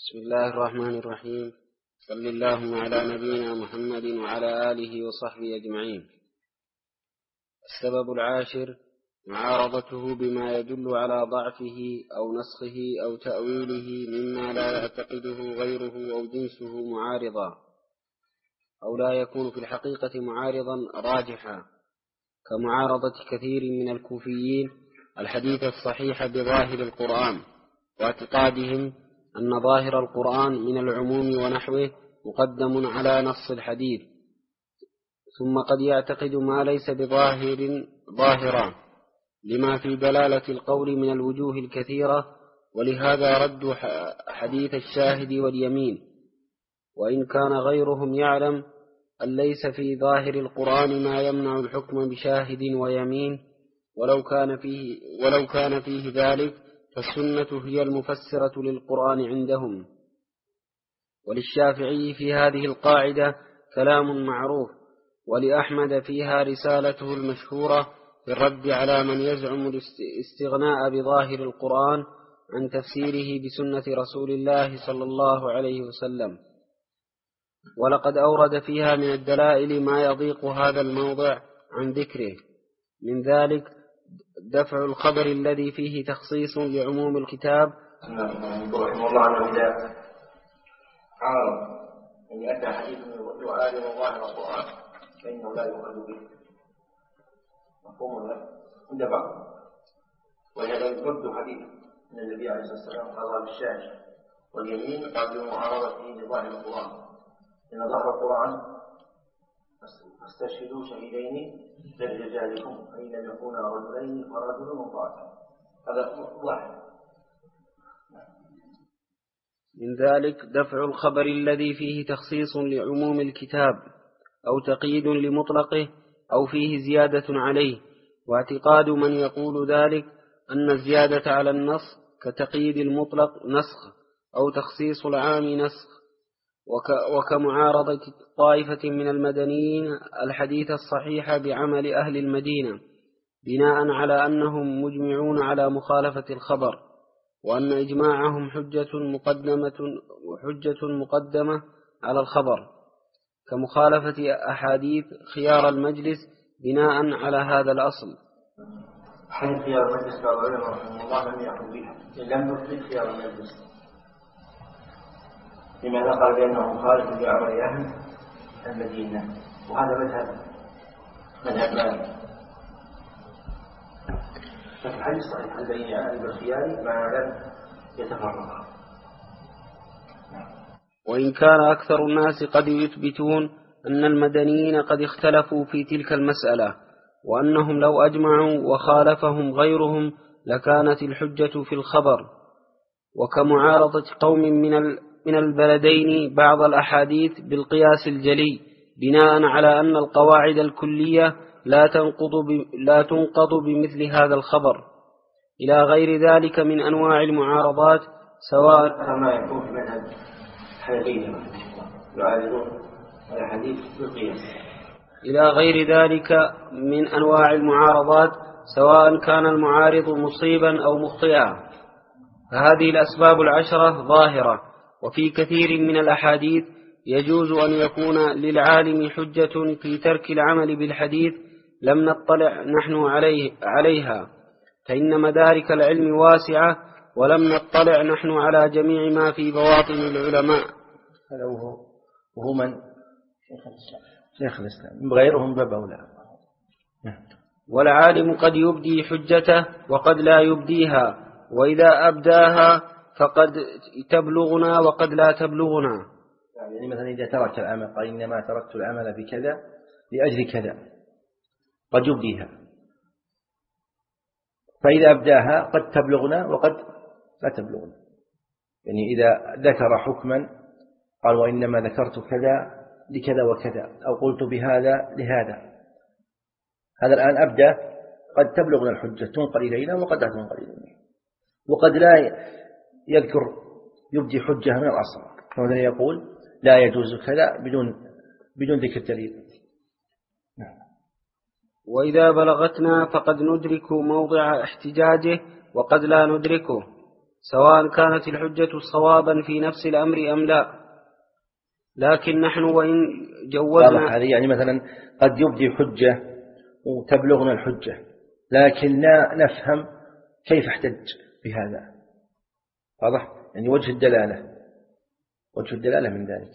بسم الله الرحمن الرحيم. صلى اللهم على نبينا محمد وعلى آله وصحبه أجمعين. السبب العاشر معارضته بما يدل على ضعفه أو نسخه أو تأويله مما لا يعتقده غيره أو جنسه معارضا، أو لا يكون في الحقيقة معارضا راجحا، كمعارضة كثير من الكوفيين الحديث الصحيح بظاهر القرآن، واعتقادهم أن ظاهر القرآن من العموم ونحوه مقدم على نص الحديث، ثم قد يعتقد ما ليس بظاهر ظاهرا لما في دلالة القول من الوجوه الكثيرة، ولهذا ردوا حديث الشاهد واليمين، وإن كان غيرهم يعلم أن ليس في ظاهر القرآن ما يمنع الحكم بشاهد ويمين، ولو كان فيه ذلك فالسنة هي المفسرة للقرآن عندهم. وللشافعي في هذه القاعدة كلام معروف، ولأحمد فيها رسالته المشهورة في الرد على من يزعم الاستغناء بظاهر القرآن عن تفسيره بسنة رسول الله صلى الله عليه وسلم. ولقد أورد فيها من الدلائل ما يضيق هذا الموضع عن ذكره، من ذلك دفع الخبر الذي فيه تخصيص لعموم الكتاب. رحمه الله عنه إذا عارض أن يأتى حديث يعارض ظاهر القرآن فإنه لا يؤخذ به، مفهوم له عند بعض. وهذا يرد حديث من النبي عليه الصلاة والسلام قال بالشاهد واليمين قال بمعارضته لظاهر القرآن، إن ظاهر القرآن فاستشهدوا شهيدين غير رجالكم فإن لم يكونا رجلين فرجل وامرأة. هذا واحد. من ذلك دفع الخبر الذي فيه تخصيص لعموم الكتاب أو تقييد لمطلقه أو فيه زيادة عليه، واعتقاد من يقول ذلك أن الزيادة على النص كتقييد المطلق نسخ أو تخصيص العام نسخ، وكمعارضة طائفة من المدنيين الحديث الصحيح بعمل أهل المدينة بناء على أنهم مجمعون على مخالفة الخبر، وأن إجماعهم حجة مقدمة على الخبر، كمخالفة أحاديث خيار المجلس بناء على هذا الأصل. حديث خيار المجلس قال العلماء رحمه الله لم يأخذ بها، لم يثبت خيار المجلس، لماذا؟ قال بأنه مخالف لعمل أهل المدينة، وهذا مذهب مالك. ففي الحديث صحيح البين عن بالخيار ما لم يتفرق. وإن كان أكثر الناس قد يثبتون أن المدنيين قد اختلفوا في تلك المسألة، وأنهم لو أجمعوا وخالفهم غيرهم لكانت الحجة في الخبر، وكمعارضة قوم من البلدين بعض الأحاديث بالقياس الجلي بناء على أن القواعد الكلية لا تنقض بمثل هذا الخبر، إلى غير ذلك من أنواع المعارضات، سواء كما يكون في منهج حنفية يعارضون الحديث بالقياس، إلى غير ذلك من أنواع المعارضات سواء كان المعارض مصيبا أو مخطئا. فهذه الأسباب العشرة ظاهرة، وفي كثير من الأحاديث يجوز أن يكون للعالم حجة في ترك العمل بالحديث لم نطلع نحن عليها، فإن مدارك العلم واسعة ولم نطلع نحن على جميع ما في بواطن العلماء. هذا وهو من شيخ الإسلام غيرهم باب أولى. والعالم قد يبدي حجته وقد لا يبديها، وإذا أبداها فقد تبلغنا وقد لا تبلغنا. يعني مثلا إذا ترك العمل قال إنما تركت العمل بكذا لأجل كذا، قد يبديها، فإذا أبداها قد تبلغنا وقد لا تبلغنا. يعني إذا ذكر حكما قال وإنما ذكرت كذا لكذا وكذا، أو قلت بهذا لهذا، هذا الآن أبدأ قد تبلغنا الحجة تنقل إلينا وقد لا تنقل إلينا، وقد لا يذكر يبدي حجة من الأصل، فمثلا يقول لا يجوز كذا بدون ذكر دليل. وإذا بلغتنا فقد ندرك موضع احتجاجه وقد لا ندركه، سواء كانت الحجة صوابا في نفس الأمر أم لا. لكن نحن وإن جوزنا هذه يعني مثلا قد يبدي حجة وتبلغنا الحجة، لكن لا نفهم كيف احتج بهذا. واضح؟ يعني وجه الدلالة من ذلك.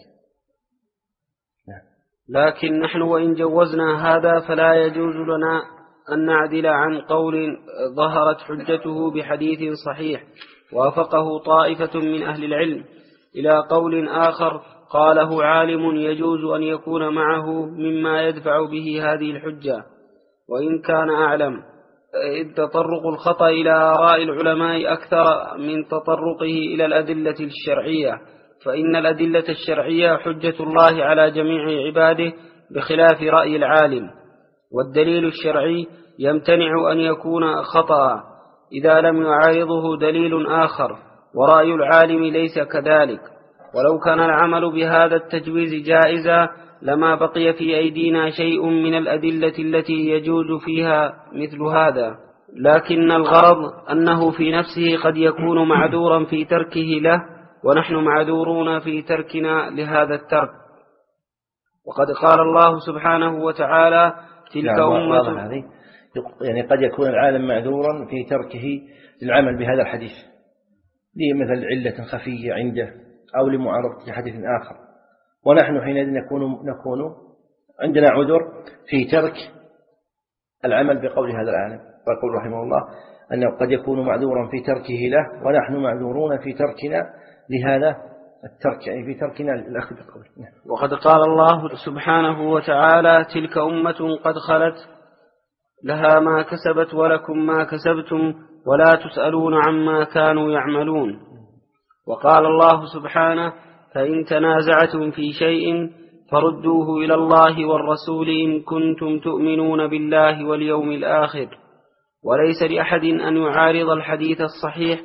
لكن نحن وإن جوزنا هذا فلا يجوز لنا أن نعدل عن قول ظهرت حجته بحديث صحيح وافقه طائفة من أهل العلم إلى قول آخر قاله عالم يجوز أن يكون معه مما يدفع به هذه الحجة وإن كان أعلم، إذ تطرق الخطأ إلى آراء العلماء أكثر من تطرقه إلى الأدلة الشرعية، فإن الأدلة الشرعية حجة الله على جميع عباده بخلاف رأي العالم، والدليل الشرعي يمتنع أن يكون خطأ إذا لم يعارضه دليل آخر، ورأي العالم ليس كذلك. ولو كان العمل بهذا التجويز جائزا لما بقي في أيدينا شيء من الأدلة التي يجوز فيها مثل هذا، لكن الغرض أنه في نفسه قد يكون معذورا في تركه له، ونحن معذورون في تركنا لهذا الترك. وقد قال الله سبحانه وتعالى تلك أمة، يعني قد يكون العالم معذورا في تركه للعمل بهذا الحديث لمثل علة خفية عنده أو لمعارضة حديث آخر، ونحن حينئذ نكون عندنا عذر في ترك العمل بقول هذا العالم. فيقول رحمه الله أنه قد يكون معذورا في تركه له، ونحن معذورون في تركنا لهذا الترك، يعني في تركنا الأخذ بقوله. وقد قال الله سبحانه وتعالى تلك أمة قد خلت لها ما كسبت ولكم ما كسبتم ولا تسألون عما كانوا يعملون. وقال الله سبحانه فإن تنازعتم في شيء فردوه إلى الله والرسول إن كنتم تؤمنون بالله واليوم الآخر. وليس لأحد أن يعارض الحديث الصحيح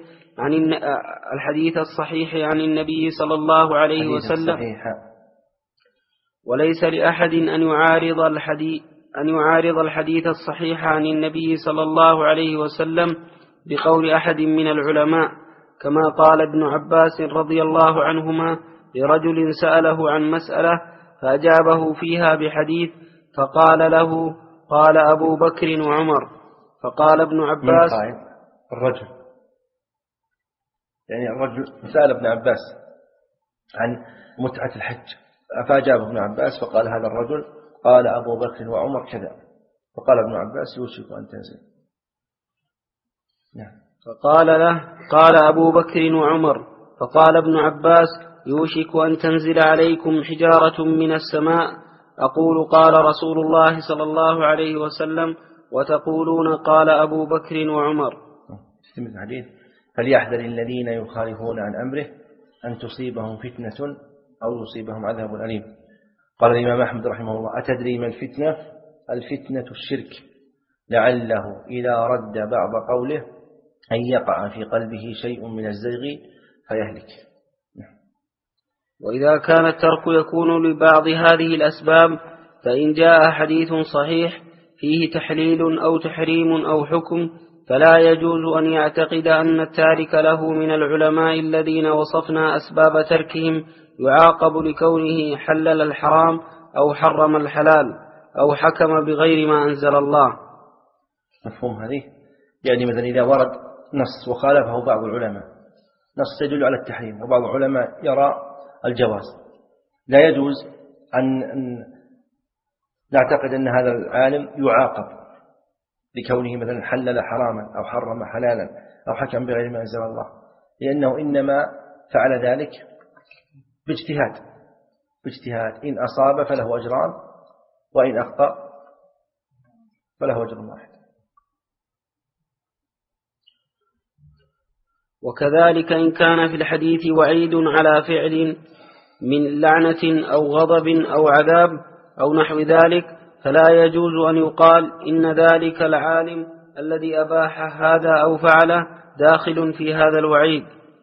عن النبي صلى الله عليه وسلم، وليس لأحد أن يعارض الحديث الصحيح عن النبي صلى الله عليه وسلم بقول أحد من العلماء، كما قال ابن عباس رضي الله عنهما لرجل سأله عن مسألة فأجابه فيها بحديث فقال له قال أبو بكر وعمر، فقال ابن عباس الرجل سأل ابن عباس عن متعة الحج فأجاب ابن عباس فقال هذا الرجل قال أبو بكر وعمر كذا، فقال ابن عباس يوشك أن تنزل. نعم. فقال له قال أبو بكر وعمر، فقال ابن عباس يوشك أن تنزل عليكم حجارة من السماء أقول قال رسول الله صلى الله عليه وسلم وتقولون قال أبو بكر وعمر. فليحذر الذين يخالفون عن أمره أن تصيبهم فتنة أو يصيبهم عذاب أليم. قال الإمام أحمد رحمه الله أتدري ما الفتنة؟ الفتنة الشرك، لعله إذا رد بعض قوله أن يقع في قلبه شيء من الزيغ فيهلك. وإذا كان الترك يكون لبعض هذه الأسباب فإن جاء حديث صحيح فيه تحليل أو تحريم أو حكم فلا يجوز أن يعتقد أن التارك له من العلماء الذين وصفنا أسباب تركهم يعاقب لكونه حلل الحرام أو حرم الحلال أو حكم بغير ما أنزل الله. مفهوم هذه؟ يعني مثلا إذا ورد نص وخالفه بعض العلماء، نص يدل على التحريم وبعض العلماء يرى الجواز، لا يجوز أن نعتقد أن هذا العالم يعاقب لكونه مثلا حلل حراما أو حرم حلالا أو حكم بغير ما أنزل الله، لأنه إنما فعل ذلك باجتهاد، إن أصاب فله أجران وإن أخطأ فله أجر واحد. وكذلك إن كان في الحديث وعيد على فعل من لعنة أو غضب أو عذاب أو نحو ذلك فلا يجوز أن يقال إن ذلك العالم الذي أباح هذا أو فعله داخل في هذا الوعيد،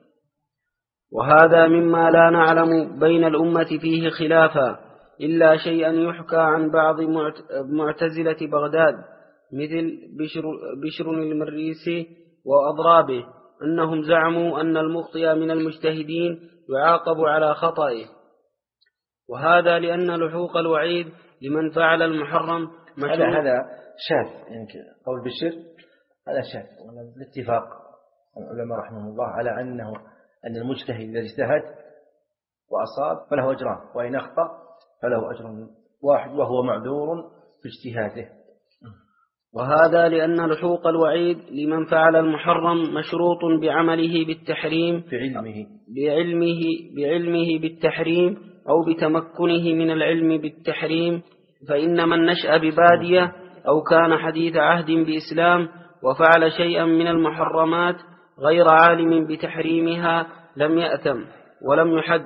وهذا مما لا نعلم بين الأمة فيه خلافا إلا شيئا يحكى عن بعض معتزلة بغداد مثل بشر المريسي وأضرابه أنهم زعموا أن المخطئ من المجتهدين يعاقب على خطئه، وهذا لأن لحوق الوعيد لمن فعل المحرم مشروع. هذا شاذ، يعني قول بشر هذا شاذ، بالاتفاق العلماء رحمه الله على أن المجتهد إذا اجتهد وأصاب فله أجران، وإن أخطأ فله أجر واحد وهو معذور في اجتهاده. وهذا لأن لحوق الوعيد لمن فعل المحرم مشروط بعمله بالتحريم، بعلمه بالتحريم أو بتمكنه من العلم بالتحريم. فإن من نشأ ببادية أو كان حديث عهد بإسلام وفعل شيئا من المحرمات غير عالم بتحريمها لم يأثم ولم يحد،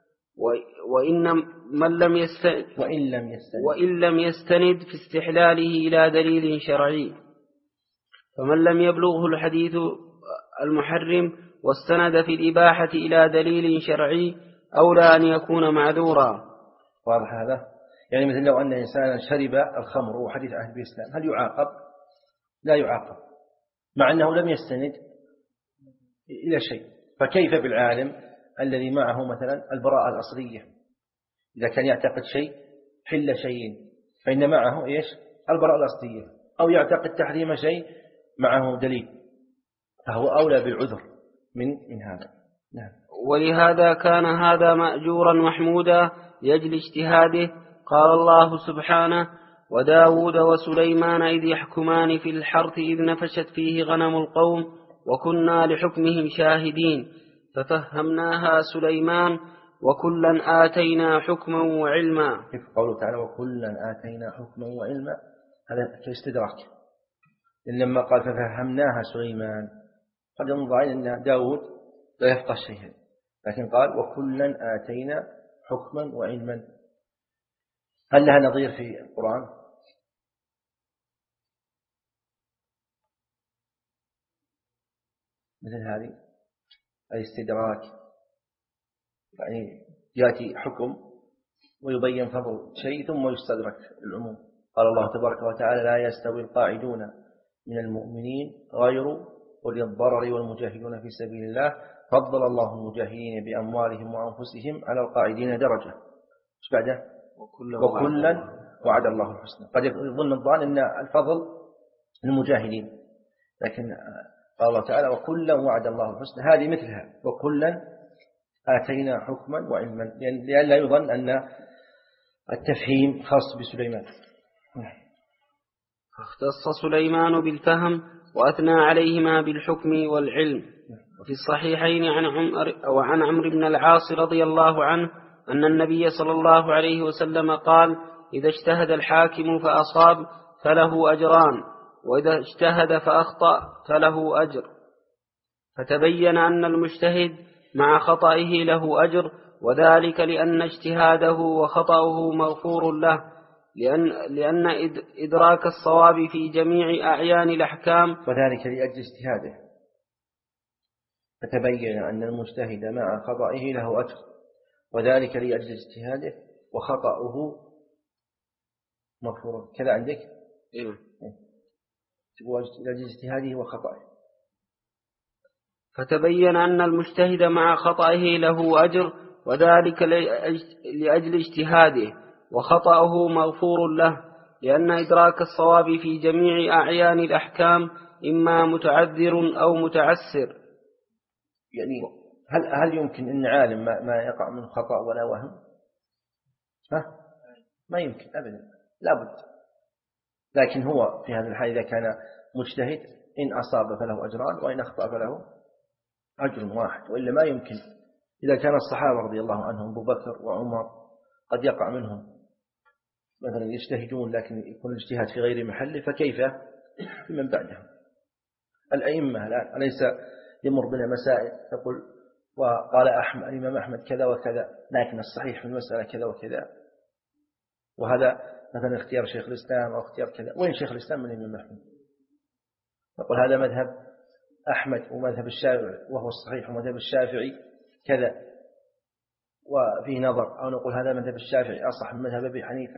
وإن لم يستند في استحلاله إلى دليل شرعي. فمن لم يبلغه الحديث المحرم واستند في الإباحة إلى دليل شرعي أولى أن يكون معذورا. واضح هذا؟ يعني مثل لو أن إنسانا شرب الخمر وحديث عهد بالإسلام هل يعاقب؟ لا يعاقب، مع أنه لم يستند إلى شيء. فكيف بالعالم الذي معه مثلا البراءة الأصلية؟ إذا كان يعتقد شيء حل شيء فإن معه إيش؟ البراءة الأصلية، أو يعتقد تحريم شيء معه دليل، فهو أولى بالعذر من هذا. نعم. ولهذا كان هذا مأجورا محمودا لأجل اجتهاده. قال الله سبحانه: وداود وسليمان إذ يحكمان في الحرث إذ نفشت فيه غنم القوم وكنا لحكمهم شاهدين ففهمناها سليمان وكلا آتينا حكما وعلما. كيف قوله تعالى وكلا آتينا حكما وعلما؟ هذا كاستدراك، لما قال ففهمناها سليمان قد ينظر أن داود لا يفقه شيئا، لكن قال وكلا آتينا حكما وعلما. هل لها نظير في القرآن؟ مثل هذه الاستدراك، يعني يأتي حكم ويبين فضل شيء ثم يستدرك العموم. قال الله تبارك وتعالى لا يستوي القاعدون من المؤمنين غير أولي الضرر والمجاهدون في سبيل الله فضل الله المجاهدين بأموالهم وأنفسهم على القاعدين درجة. ايش بعده؟ وكلا وعد الله الحسنى. قد يظن الظان أن الفضل للمجاهدين، لكن قال الله تعالى وكلا وعد الله الحسنى، هذه مثلها وكلا آتينا حكما وعلما، لأن لا يظن أن التفهيم خاص بسليمان. فاختص سليمان بالفهم وأثنى عليهما بالحكم والعلم. وفي الصحيحين عن عمرو بن العاص رضي الله عنه أن النبي صلى الله عليه وسلم قال: إذا اجتهد الحاكم فأصاب فله أجران، وإذا اجتهد فأخطأ فله أجر. فتبين أن المجتهد مع خطئه له أجر، وذلك لأن اجتهاده وخطأه مغفور له، لأن إدراك الصواب في جميع أعيان الأحكام، وذلك لأجل اجتهاده. فتبين أن المجتهد مع خطئه له أجر، وذلك لأجل اجتهاده وخطأه مغفور. كذا عندك؟ لأجل اجتهاده وخطئه. فتبين أن المجتهد مع خطئه له أجر، وذلك لأجل اجتهاده وخطأه مغفور له، لأن إدراك الصواب في جميع أعيان الأحكام إما متعذر أو متعسر. يعني هل يمكن أن عالم ما يقع من خطأ ولا وهم؟ ما يمكن أبدا، لابد. لكن هو في هذا الحال إذا كان مجتهد إن أصاب فله أجران وإن أخطأ فله أجر واحد، وإلا ما يمكن. إذا كان الصحابة رضي الله عنهم أبو بكر وعمر قد يقع منهم مثلا يجتهدون لكن يكون الاجتهاد في غير محله، فكيف بمن بعدهم؟ الأئمة الآن أليس يمر بنا مسائل تقول وقال الإمام أحمد كذا وكذا، لكن الصحيح في المسألة كذا وكذا، وهذا مثلا اختيار شيخ الإسلام أو اختيار كذا. وين شيخ الإسلام من الإمام أحمد؟ نقول هذا مذهب أحمد ومذهب الشافعي وهو الصحيح، ومذهب الشافعي كذا وفيه نظر، أو نقول هذا مذهب الشافعي أصح من مذهب أبي حنيفة.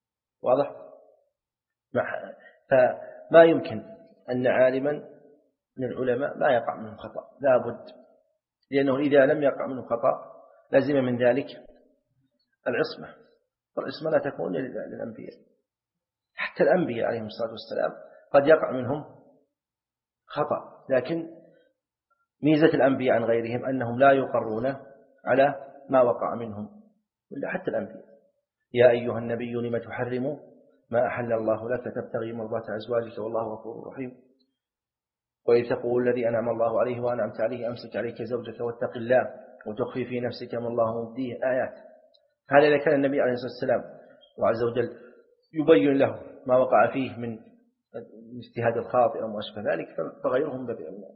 واضح؟ فما يمكن أن عالما من العلماء لا يقع منه خطأ لا بد، لأنه إذا لم يقع منه خطأ لازم من ذلك العصمة، والعصمة لا تكون للأنبياء. حتى الأنبياء عليهم الصلاة والسلام قد يقع منهم خطأ، لكن ميزة الأنبياء عن غيرهم أنهم لا يقرون على ما وقع منهم، ولا حتى الأنبياء. يا أيها النبي لم تحرم ما أحل الله لك تبتغي مرضات أزواجك والله غفور رحيم، وإذ تقول الذي أنعم الله عليه وأنعمت عليه أمسك عليك زوجك واتق الله وتخفي في نفسك ما الله مبديه، آيات. هذا إذا كان النبي عليه الصلاة والسلام وعز وجل يبين له ما وقع فيه من اجتهاد الخاطئ أو ما أشبه ذلك، فغيرهم باب أولى.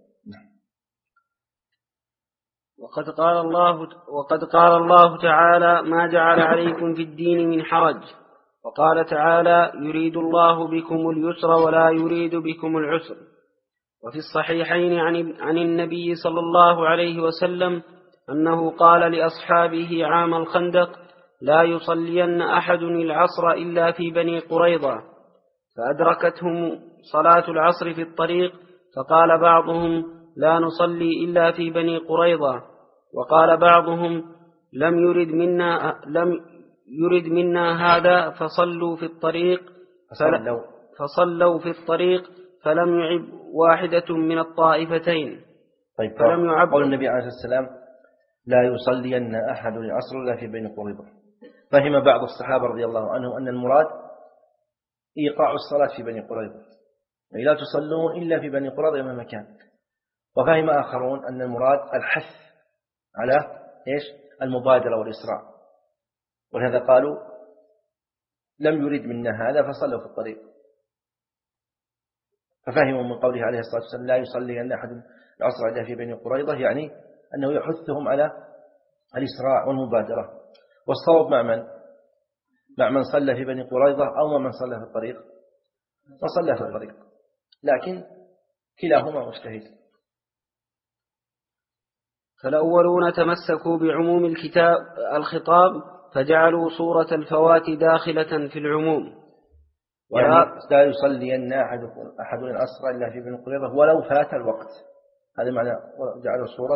وقد قال الله تعالى: ما جعل عليكم في الدين من حرج. وقال تعالى: يريد الله بكم اليسر ولا يريد بكم العسر. وفي الصحيحين عن النبي صلى الله عليه وسلم أنه قال لأصحابه عام الخندق: لا يصلين أحد العصر إلا في بني قريظة، فأدركتهم صلاة العصر في الطريق، فقال بعضهم: لا نصلي إلا في بني قريظة، وقال بعضهم: لم يرد منا هذا فصلوا في الطريق فلم يعب واحدة من الطائفتين. طيب، قول النبي عليه الصلاة والسلام: لا يصلين أحد العصر إلا في بني قريظة، فهم بعض الصحابة رضي الله عنهم أن المراد إيقاع الصلاة في بني قريظة، لا تصلون إلا في بني قريظة مهما كان. وفهم آخرون أن المراد الحث على المبادرة والإسراع، ولهذا قالوا: لم يرد منا هذا فصلوا في الطريق. ففهموا من قوله عليه الصلاة والسلام: لا يصلي أن أحد العصر إلا في بني قريظة، يعني أنه يحثهم على الإسراع والمبادرة. والصواب مع من صلى في بني قريظة أو من صلى في الطريق، وصلى في الطريق، لكن كلاهما مجتهد. فالأولون تمسكوا بعموم الخطاب فجعلوا صورة الفوات داخلة في العموم، يعني لا يصلين أحد العصر إلا في بني قريظة ولو فات الوقت، هذا معنى جعلوا صورة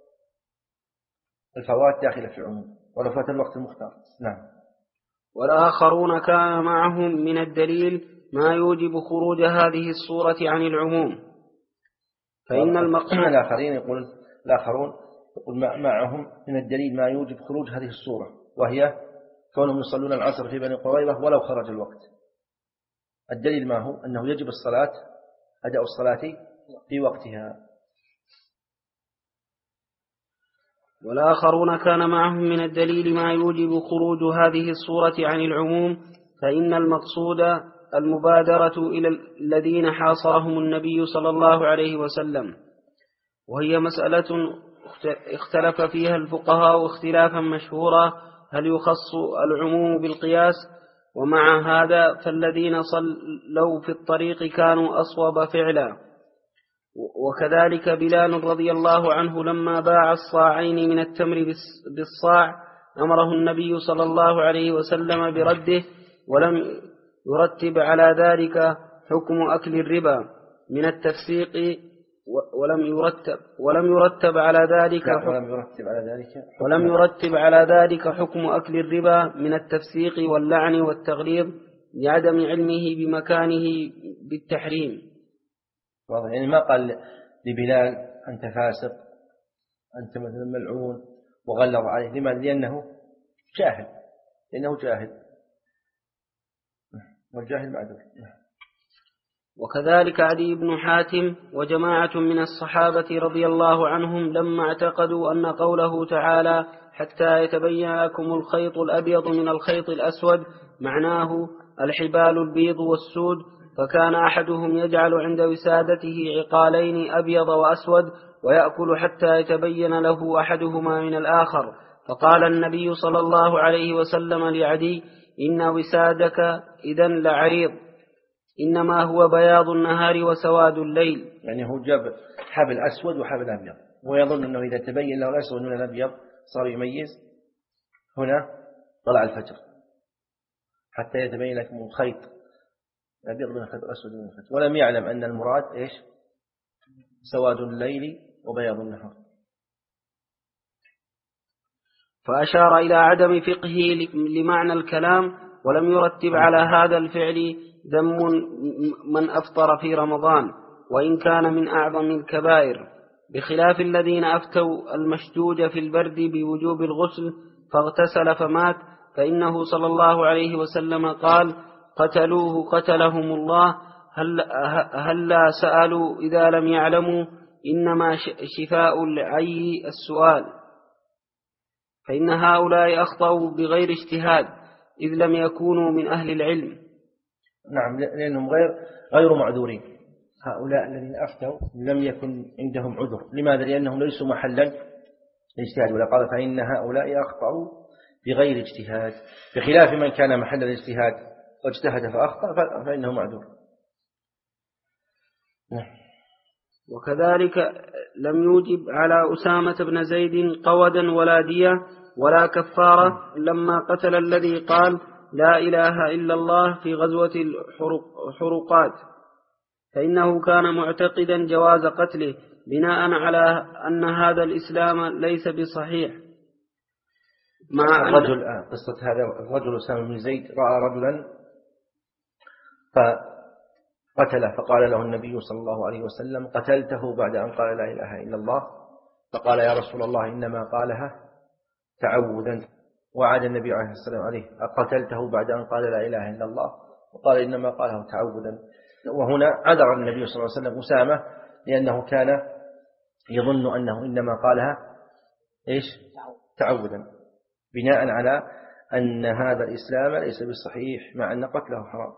الفوات داخلة في العموم ولو فات الوقت المختار. نعم. والآخرون كان معهم من الدليل ما يوجب خروج هذه الصورة عن العموم، فإن الآخرون يقول معهم من الدليل ما يوجب خروج هذه الصورة، وهي كونهم يصلون العصر في بني قريظة ولو خرج الوقت. الدليل ما هو؟ أنه يجب أداء الصلاة في وقتها. والآخرون كان معهم من الدليل ما يوجب خروج هذه الصورة عن العموم، فإن المقصود المبادرة إلى الذين حاصرهم النبي صلى الله عليه وسلم، وهي مسألة اختلف فيها الفقهاء اختلافا مشهورا: هل يخص العموم بالقياس؟ ومع هذا فالذين صلوا في الطريق كانوا أصوب فعلا. وكذلك بلال رضي الله عنه لما باع الصاعين من التمر بالصاع أمره النبي صلى الله عليه وسلم برده، ولم يرتب على ذلك حكم أكل الربا من التفسيق، ولم يرتب على ذلك حكم أكل الربا من التفسيق واللعن والتغليظ لعدم علمه بمكانه بالتحريم. واضح، يعني ما قال لبلال أنت فاسق، أنت مثلا ملعون وغلظ عليه. لماذا؟ لأنه جاهل، والجاهل معذور. وكذلك عدي بن حاتم وجماعة من الصحابة رضي الله عنهم لما اعتقدوا أن قوله تعالى حتى يتبين لكم الخيط الأبيض من الخيط الأسود معناه الحبال البيض والسود، فكان أحدهم يجعل عند وسادته عقالين أبيض وأسود ويأكل حتى يتبين له أحدهما من الآخر، فقال النبي صلى الله عليه وسلم لعدي: إن وسادك إذن لعريض، إنما هو بياض النهار وسواد الليل. يعني هو جاب حبل أسود وحبل أبيض، ويظن أنه إذا تبين له الأسود من الأبيض صار يميز، هنا طلع الفجر حتى يتبين لكم الخيط الأبيض من الخيط الأسود من الخيط، ولم يعلم أن المراد سواد الليل وبياض النهار. فأشار إلى عدم فقهه لمعنى الكلام، ولم يرتب على هذا الفعل ذم من أفطر في رمضان وإن كان من أعظم الكبائر، بخلاف الذين أفتوا المشجوج في البرد بوجوب الغسل فاغتسل فمات، فإنه صلى الله عليه وسلم قال: قتلوه قتلهم الله، هل لا سألوا إذا لم يعلموا، إنما شفاء العي السؤال. فإن هؤلاء أخطأوا بغير اجتهاد إذ لم يكونوا من أهل العلم. نعم، لأنهم غير معذورين. هؤلاء الذين أفتوا لم يكن عندهم عذر. لماذا؟ لأنهم ليسوا محلا الاجتهاد، ولا قال فإن هؤلاء أخطأوا بغير اجتهاد، بخلاف من كان محل الاجتهاد واجتهد فأخطأ فإنه معذور. وكذلك لم يوجب على أسامة بن زيد قودا ولا دية ولا كفارة لما قتل الذي قال: لا إله إلا الله في غزوة الحرقات، فإنه كان معتقدا جواز قتله بناء على أن هذا الإسلام ليس بصحيح. مع الرجل قصة هذا الرجل أسامة بن زيد رأى رجلا فقتله، فقال له النبي صلى الله عليه وسلم: قتلته بعد أن قال لا إله إلا الله؟ فقال: يا رسول الله إنما قالها تعوذا. وعاد النبي عليه السلام عليه: أقتلته بعد أن قال لا إله إلا الله؟ وقال: إنما قاله تعوذا. وهنا عذر النبي صلى الله عليه وسلم أسامة لأنه كان يظن أنه إنما قالها تعوذا، بناء على أن هذا الإسلام ليس بالصحيح مع أن قتله حرام.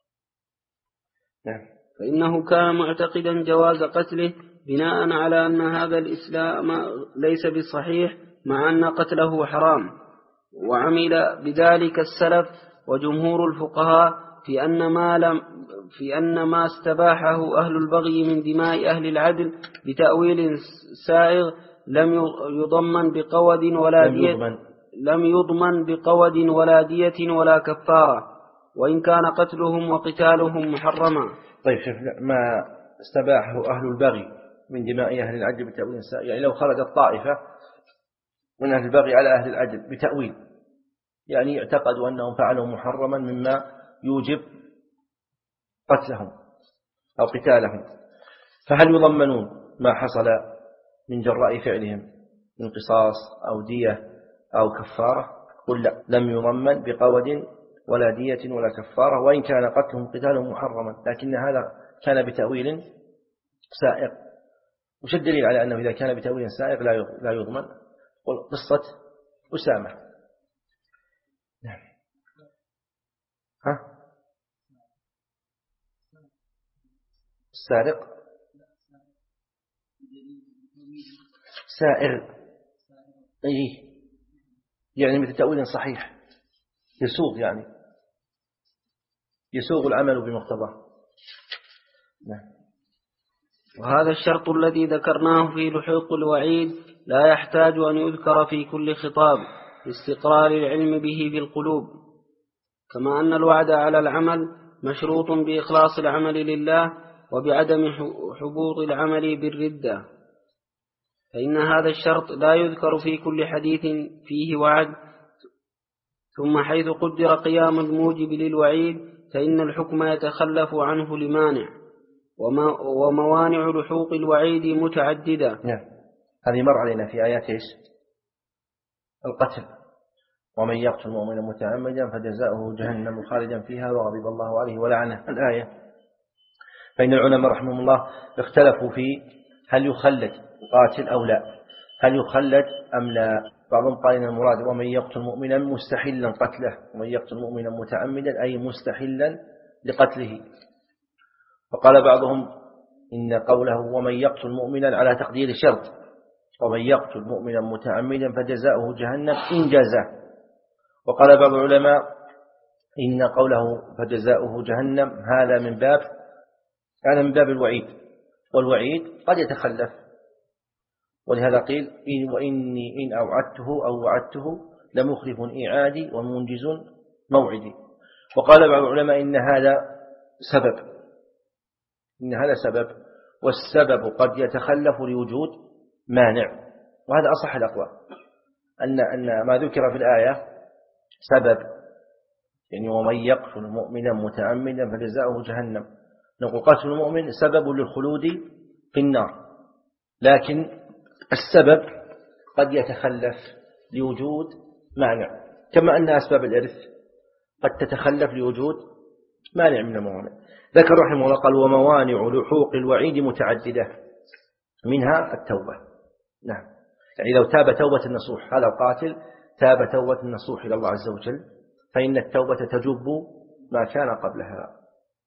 فإنه كان معتقدا جواز قتله بناء على أن هذا الإسلام ليس بالصحيح مع أن قتله حرام. وعمل بذلك السلف وجمهور الفقهاء في أن ما استباحه أهل البغي من دماء أهل العدل بتأويل سائغ لم يضمن بقود ولا دية ولا كفارة، وإن كان قتلهم وقتالهم محرما. طيب، شوف، ما استباحه أهل البغي من دماء أهل العدل بتأويل سائغ، يعني لو خرجت طائفة من أهل البغي على أهل العدل بتأويل، يعني اعتقدوا أنهم فعلوا محرما مما يوجب قتلهم أو قتالهم، فهل يضمنون ما حصل من جراء فعلهم من قصاص أو دية أو كفارة؟ قل لا، لم يضمن بقود ولا دية ولا كفارة، وإن كان قتلهم قتالهم محرما، لكن هذا كان بتأويل سائغ. وش الدليل على أنه إذا كان بتأويل سائغ لا يضمن؟ قل قصة أسامة. السارق سائغ، يعني مثل تأويل صحيح يسوغ العمل بمقتضاه. وهذا الشرط الذي ذكرناه في لحوق الوعيد لا يحتاج أن يذكر في كل خطاب لاستقرار العلم به في القلوب، كما أن الوعد على العمل مشروط بإخلاص العمل لله وبعدم حبوط العمل بالردة، فإن هذا الشرط لا يذكر في كل حديث فيه وعد. ثم حيث قدر قيام الموجب للوعيد فإن الحكم يتخلف عنه لمانع، وموانع لحوق الوعيد متعددة. هذه مر علينا في آيات القتل: ومن يقتل مؤمنا متعمدا فجزاؤه جهنم خالدا فيها وغضب الله عليه ولعنه، الآية. فإن العلماء رحمهم الله اختلفوا في هل يخلد قاتل أو لا، هل يخلد أم لا. بعضهم قال إن المراد ومن يقتل مؤمنا مستحلا قتله، ومن يقتل مؤمنا متعمدا أي مستحلا لقتله. وقال بعضهم إن قوله ومن يقتل مؤمنا على تقدير شرط، ومن يقتل مؤمنا متعمدا فجزاؤه جهنم إن جازاه. وقال بعض العلماء إن قوله فجزاؤه جهنم هذا من باب الوعيد، والوعيد قد يتخلف، ولهذا قيل وإني إن أوعدته أو وعدته لمخلف إعادي ومنجز موعدي. وقال بعض العلماء إن هذا سبب، والسبب قد يتخلف لوجود مانع. وهذا أصح الأقوال، أن ما ذكر في الآية سبب، يعني ومن يقتل مؤمنا متعمدا فجزاؤه جهنم، نقول قتل المؤمن سبب للخلود في النار، لكن السبب قد يتخلف لوجود مانع، كما أن أسباب الإرث قد تتخلف لوجود مانع من الموانع. ذكر رحمه الله قال وموانع لحوق الوعيد متعددة منها التوبة. نعم، يعني لو تاب توبة النصوح، هذا القاتل تاب توبة النصوح إلى الله عز وجل، فإن التوبة تجب ما كان قبلها.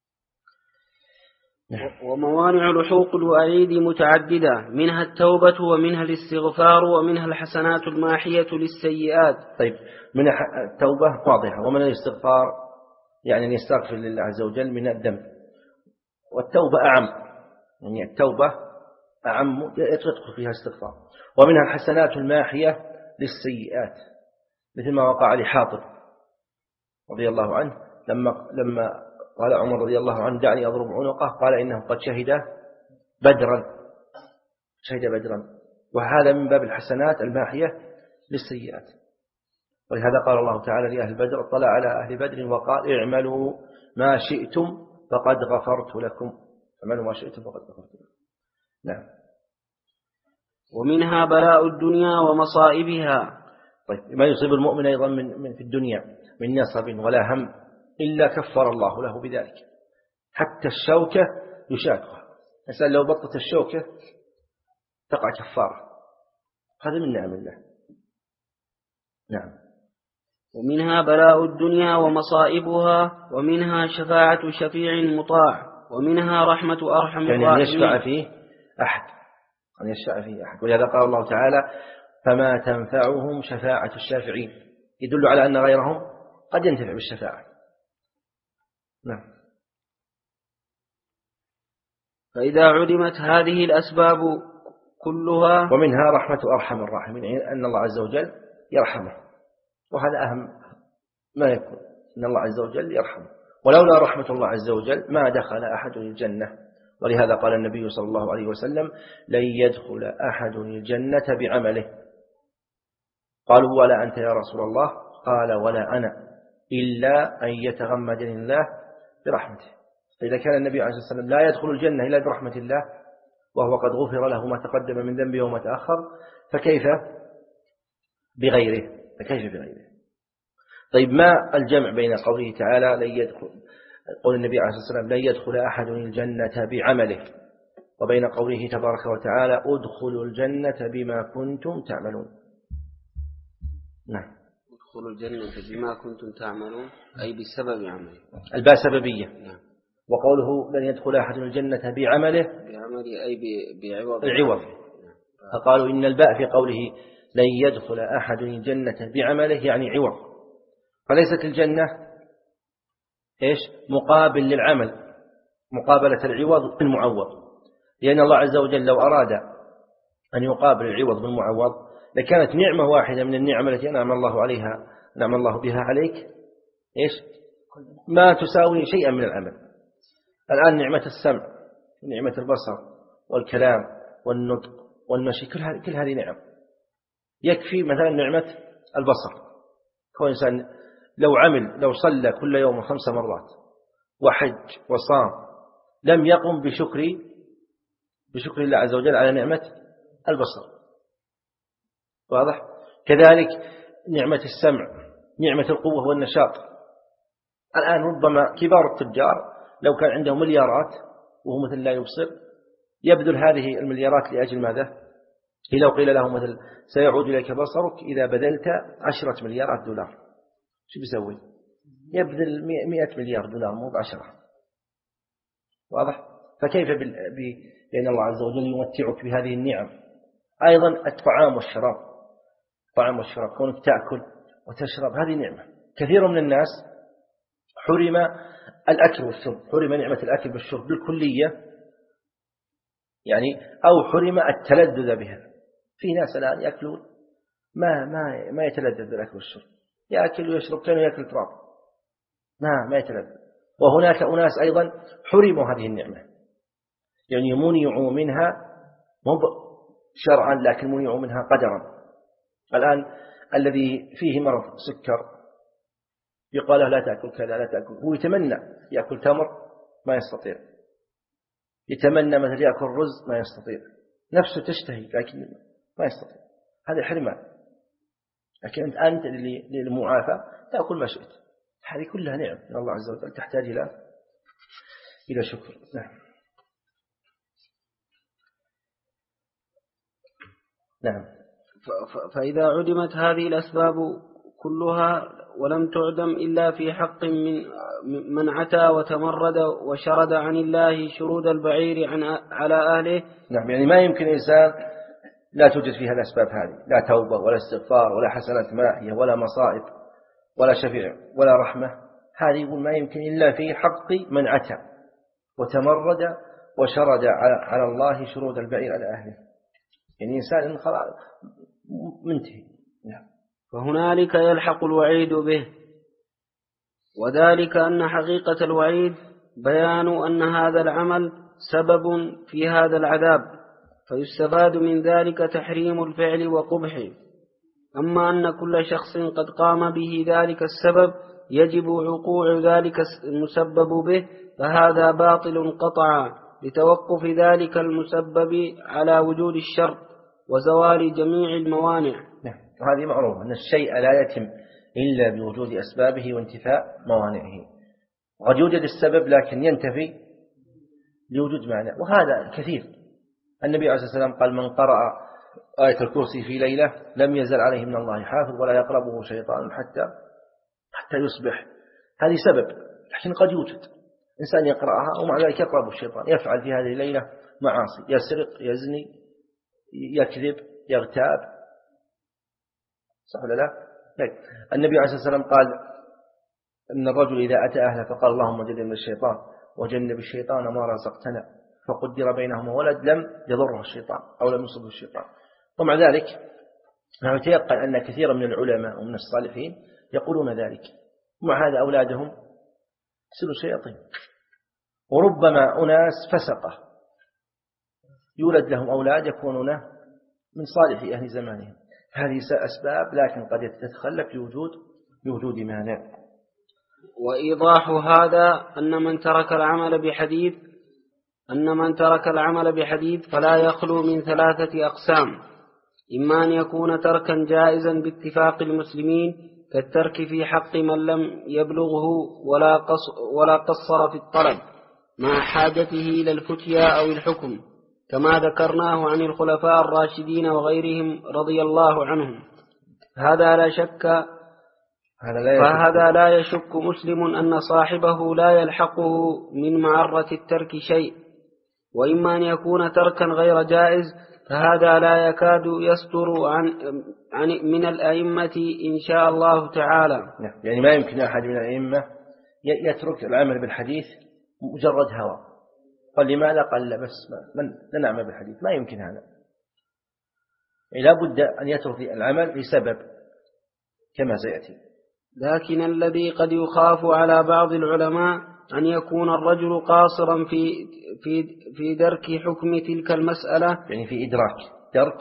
وموانع لحوق الوعيد متعددة منها التوبة ومنها الاستغفار ومنها الحسنات الماحية للسيئات. طيب، من التوبة واضحة، ومن الاستغفار يعني أن يستغفر لله عز وجل من الذنب، والتوبة أعم، يعني التوبة أعم يدخل فيها استغفار. ومنها الحسنات الماحية للسيئات، مثل ما وقع لحاطب رضي الله عنه لما قال عمر رضي الله عنه دعني أضرب عنقه، قال إنه قد شهد بدرا، وهذا من باب الحسنات الماحية للسيئات. ولهذا قال الله تعالى لأهل بدر اطلع على أهل بدر وقال اعملوا ما شئتم فقد غفرت لكم. اعملوا ما شئتم فقد غفرت لكم. نعم. ومنها بلاء الدنيا ومصائبها. طيب، ما يصيب المؤمن أيضا من في الدنيا من نصب ولا هم إلا كفر الله له بذلك، حتى الشوكة يشاكها. مثلا لو بطت الشوكة تقع كفارة، هذا من نعم الله. نعم. ومنها بلاء الدنيا ومصائبها، ومنها شفاعة شفيع مطاع، ومنها رحمة أرحم الراحمين، يعني أن يشفع فيه أحد. ولهذا قال الله تعالى فما تنفعهم شفاعة الشافعين، يدل على أن غيرهم قد ينتفع بالشفاعة. نعم. فإذا علمت هذه الأسباب كلها. ومنها رحمة أرحم الراحمين، يعني أن الله عز وجل يرحمه، وهذا أهم ما يكون، أن الله عز وجل يرحمه، ولولا رحمة الله عز وجل ما دخل أحد الجنة. ولهذا قال النبي صلى الله عليه وسلم لن يدخل أحد الجنة بعمله. قالوا ولا أنت يا رسول الله؟ قال ولا أنا، إلا أن يتغمدني الله برحمته. فإذا كان النبي عليه الصلاة والسلام لا يدخل الجنة إلا برحمة الله، وهو قد غفر له ما تقدم من ذنبه وما تأخر، فكيف بغيره؟ طيب، ما الجمع بين قوله تعالى لن يدخل، قول النبي عليه الصلاة والسلام لن يدخل أحد الجنة بعمله، وبين قوله تبارك وتعالى ادخلوا الجنة بما كنتم تعملون؟ نعم. ادخلوا الجنة بما كنتم تعملون أي بسبب عمله، الباء سببية. نعم. وقوله لن يدخل أحد الجنة بعمله أي بعوض العوض. فقالوا إن الباء في قوله لن يدخل أحد الجنة بعمله يعني عوض، فليست الجنة إيش؟ مقابل للعمل، مقابلة العوض بالمعوض، لأن الله عز وجل لو أراد أن يقابل العوض بالمعوض لكانت نعمة واحدة من النعم التي أنعم الله بها عليك إيش؟ ما تساوي شيئا من العمل. الآن نعمة السمع، نعمة البصر والكلام والنطق والمشي، كل هذه نعم. يكفي مثلا نعمة البصر، كون إنسان لو صلى كل يوم 5 مرات وحج وصام لم يقم بشكر الله عز وجل على نعمة البصر. واضح؟ كذلك نعمة السمع، نعمة القوة والنشاط. الآن ربما كبار التجار لو كان عنده مليارات وهو مثل لا يبصر يبذل هذه المليارات لأجل ماذا؟ لو قيل له مثل سيعود إليك بصرك إذا بذلت 10 مليارات دولار، شو بيسوي؟ يبذل 100 مليار دولار مو ب10. واضح؟ فكيف لأن الله عز وجل يمتعك بهذه النعم. أيضا الطعام والشراب، كونك تأكل وتشرب، هذه نعمة. كثير من الناس حرم الأكل والشرب، حرم نعمة الأكل والشرب بالكلية، يعني أو حرم التلذذ بها. في ناس الآن يأكلون ما يتلذذ بالأكل والشرب، يأكل ويشرب كانوا يأكل تراب، ما يتلذذ. وهناك أناس أيضا حرموا هذه النعمة، يعني منعوا منها مو شرعا لكن منعوا منها قدرا. الآن الذي فيه مرض سكر يقال له لا تأكل كذا لا تأكل، هو يتمنى يأكل تمر ما يستطيع، يتمنى مثلا يأكل رز ما يستطيع، نفسه تشتهي لكن ما يستطيع، هذا حرمان. لكن أنت للمعافى تأكل ما شئت، هذه كلها نعم من الله عز وجل تحتاج إلى شكر. نعم. فإذا عدمت هذه الأسباب كلها ولم تعدم إلا في حق من عتى وتمرد وشرد عن الله شرود البعير على أهله. نعم، يعني ما يمكن إنسان لا توجد فيها الأسباب هذه، لا توبة ولا استغفار ولا حسنات ماحية ولا مصائب ولا شفيع ولا رحمة، هذه يقول ما يمكن إلا في حق من عتى وتمرد وشرد على الله شرود البعير على أهله، يعني إنسان خلاص منتهي. فهنالك يلحق الوعيد به، وذلك أن حقيقة الوعيد بيان أن هذا العمل سبب في هذا العذاب، فيستفاد من ذلك تحريم الفعل وقبحه. أما أن كل شخص قد قام به ذلك السبب يجب وقوع ذلك المسبب به، فهذا باطل قطعا لتوقف ذلك المسبب على وجود الشر وزوال جميع الموانع. وهذه معروفة أن الشيء لا يتم إلا بوجود أسبابه وانتفاء موانعه، وقد يوجد السبب لكن ينتفي لوجود معنى، وهذا كثير. النبي عليه الصلاة والسلام قال من قرأ آية الكرسي في ليلة لم يزل عليه من الله حافظ ولا يقربه شيطان حتى يصبح، هذه سبب، لكن قد يوجد إنسان يقرأها ومع ذلك يقرب الشيطان، يفعل في هذه الليلة معاصي، يسرق، يزني، يكذب، يغتاب، صح ولا لا؟ النبي عليه الصلاة والسلام قال إن الرجل إذا أتى أهله فقال اللهم جنبنا الشيطان وجنب الشيطان ما رزقتنا، فقدر بينهما ولد لم يضره الشيطان أو لم يصبه الشيطان. ومع ذلك يتيقن أن كثيرا من العلماء ومن الصالحين يقولون ذلك، ومع هذا أولادهم يصيروا شياطين. وربما أناس فسقة يولد لهم أولاد يكونون من صالح أهل زمانهم، هذه أسباب لكن قد تتخلف لوجود مانع. وإيضاح هذا أن من ترك العمل بحديث فلا يخلو من 3 أقسام: إما أن يكون تركا جائزا باتفاق المسلمين كالترك في حق من لم يبلغه ولا قصر في الطلب مع حاجته إلى الفتيا أو الحكم، كما ذكرناه عن الخلفاء الراشدين وغيرهم رضي الله عنهم. فهذا لا يشك مسلم أن صاحبه لا يلحقه من معرة الترك شيء. وإما أن يكون تركا غير جائز، فهذا لا يكاد يصدر عن من الأئمة إن شاء الله تعالى. يعني ما يمكن أحد من الأئمة يترك العمل بالحديث مجرد هوى، قال لماذا؟ قال لا بس لا نعمل بالحديث، ما يمكن هذا، لا بد أن يترك العمل لسبب كما سيأتي. لكن الذي قد يخاف على بعض العلماء أن يكون الرجل قاصرا في درك حكم تلك المسألة، يعني في درك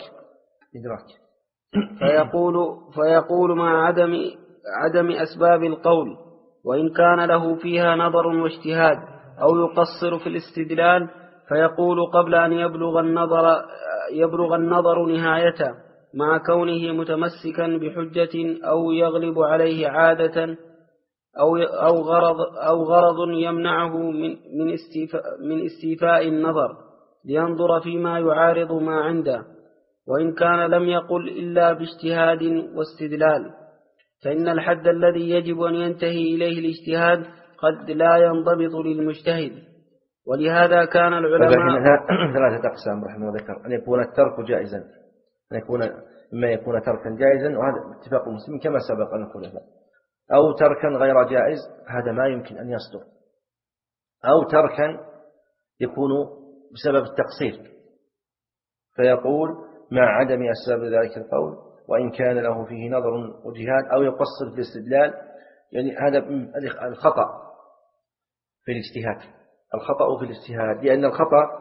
فيقول مع عدم أسباب القول، وإن كان له فيها نظر واجتهاد، أو يقصر في الاستدلال فيقول قبل أن يبلغ النظر نهايته، مع كونه متمسكا بحجة أو يغلب عليه عادة أو غرض يمنعه من استيفاء النظر لينظر فيما يعارض ما عنده، وإن كان لم يقل إلا باجتهاد واستدلال، فإن الحد الذي يجب أن ينتهي إليه الاجتهاد قد لا ينضبط للمجتهد. ولهذا كان العلماء 3 أقسام رحمه الله ذكر: أن يكون الترك جائزا، إما يكون تركا جائزا وهذا اتفاق المسلمين كما سبق أن نقول، أو تركا غير جائز هذا ما يمكن أن يصدر، أو تركا يكون بسبب التقصير فيقول مع عدم أسباب ذلك القول وإن كان له فيه نظر وجهاد، أو يقصر في الاستدلال، يعني هذا الخطأ في الاجتهاد، لأن الخطأ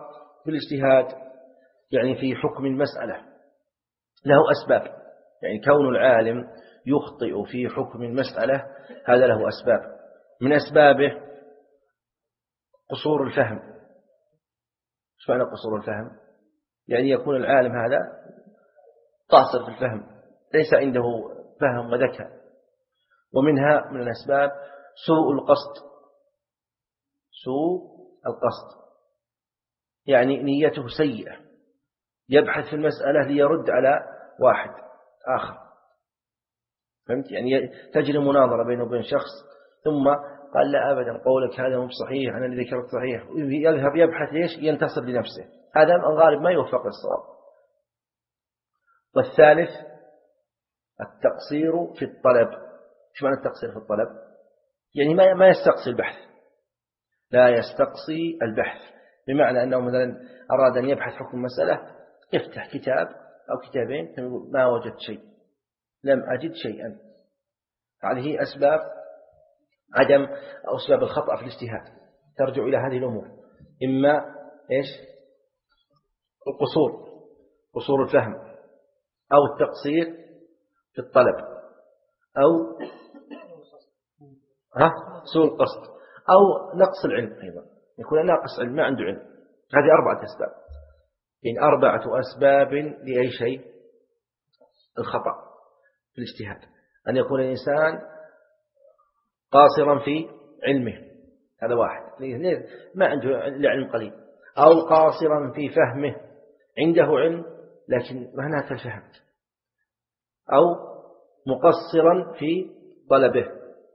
في الاجتهاد يعني في حكم المسألة له أسباب، يعني كون العالم يخطئ في حكم المسألة هذا له أسباب. من أسبابه قصور الفهم. ايش معنى قصور الفهم؟ يعني يكون العالم هذا قاصر في الفهم، ليس عنده فهم وذكاء. ومنها من الأسباب سوء القصد. سوء القصد يعني نيته سيئة، يبحث في المسألة ليرد على واحد آخر. فهمت؟ يعني تجري مناظرة بينه وبين شخص ثم قال لا أبدا قولك هذا مو صحيح، أنا اللي ذكرت صحيح، يذهب يبحث ليش ينتصر لنفسه. هذا الغالب ما يوفق الصواب. والثالث التقصير في الطلب. ايش معنى التقصير في الطلب؟ يعني ما يستقصي البحث، لا يستقصي البحث، بمعنى أنه مثلا أراد أن يبحث حكم مسألة يفتح كتاب أو كتابين يقول ما وجدت شيء، لم أجد شيئا. هذه أسباب عدم أو أسباب الخطأ في الاجتهاد، ترجع إلى هذه الأمور. إما إيش؟ القصور، قصور الفهم، أو التقصير في الطلب، أو سوء القصد، أو نقص العلم. أيضا يكون ناقص علم، ما عنده علم. هذه 4 أسباب. إن 4 أسباب لأي شيء الخطأ في الاجتهاد: أن يكون الإنسان قاصرا في علمه، هذا واحد، ما عنده علم قليل، أو قاصرا في فهمه، عنده علم لكن ما هناك الفهم، أو مقصرا في طلبه،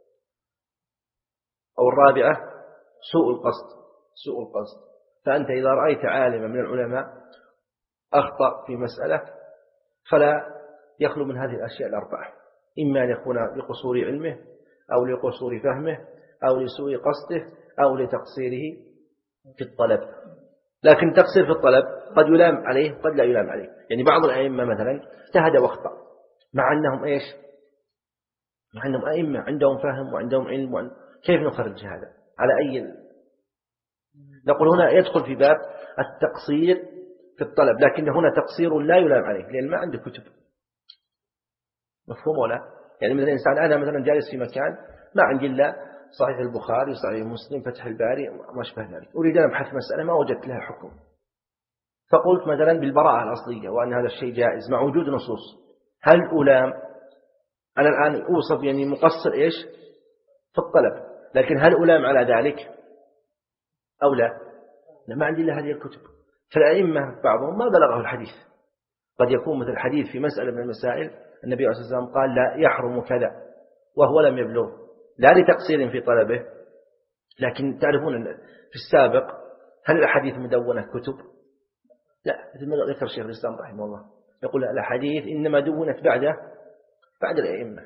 أو الرابعة سوء القصد. سوء القصد، فأنت إذا رأيت عالما من العلماء أخطأ في مسألة فلا يخلو من هذه الأشياء 4: إما أن يكون لقصور علمه، أو لقصور فهمه، أو لسوء قصده، أو لتقصيره في الطلب. لكن تقصير في الطلب قد يلام عليه قد لا يلام عليه. يعني بعض الأئمة مثلا اجتهد واخطأ، مع أنهم إيش؟ مع أنهم أئمة عندهم فهم وعندهم علم كيف نخرج هذا؟ على أي؟ نقول هنا يدخل في باب التقصير في الطلب، لكن هنا تقصير لا يلام عليه لأن ما عنده كتب. مفهوم ولا؟ يعني مثل الإنسان أنا مثلا جالس في مكان ما عندي إلا صحيح البخاري، صحيح مسلم، فتح الباري، ما شبه ذلك، أريد أن أبحث مسألة ما وجدت لها حكم، فقلت مثلا بالبراءة الأصلية وأن هذا الشيء جائز مع وجود نصوص، هل ألام؟ أنا الآن أوصف يعني مقصر إيش؟ في الطلب، لكن هل ألام على ذلك أو لا؟ ما عندي إلا هذه الكتب. فالأئمة بعضهم ما بلغه الحديث، قد يكون مثل الحديث في مسألة من المسائل النبي عليه الصلاة والسلام قال لا يحرم كذا وهو لم يبلغ، لا لتقصير في طلبه، لكن تعرفون في السابق هل الأحاديث مدونة كتب؟ لا، مثل ما ذكر الشيخ الإسلام رحمه الله يقول الأحاديث إنما دونت بعد الأئمة.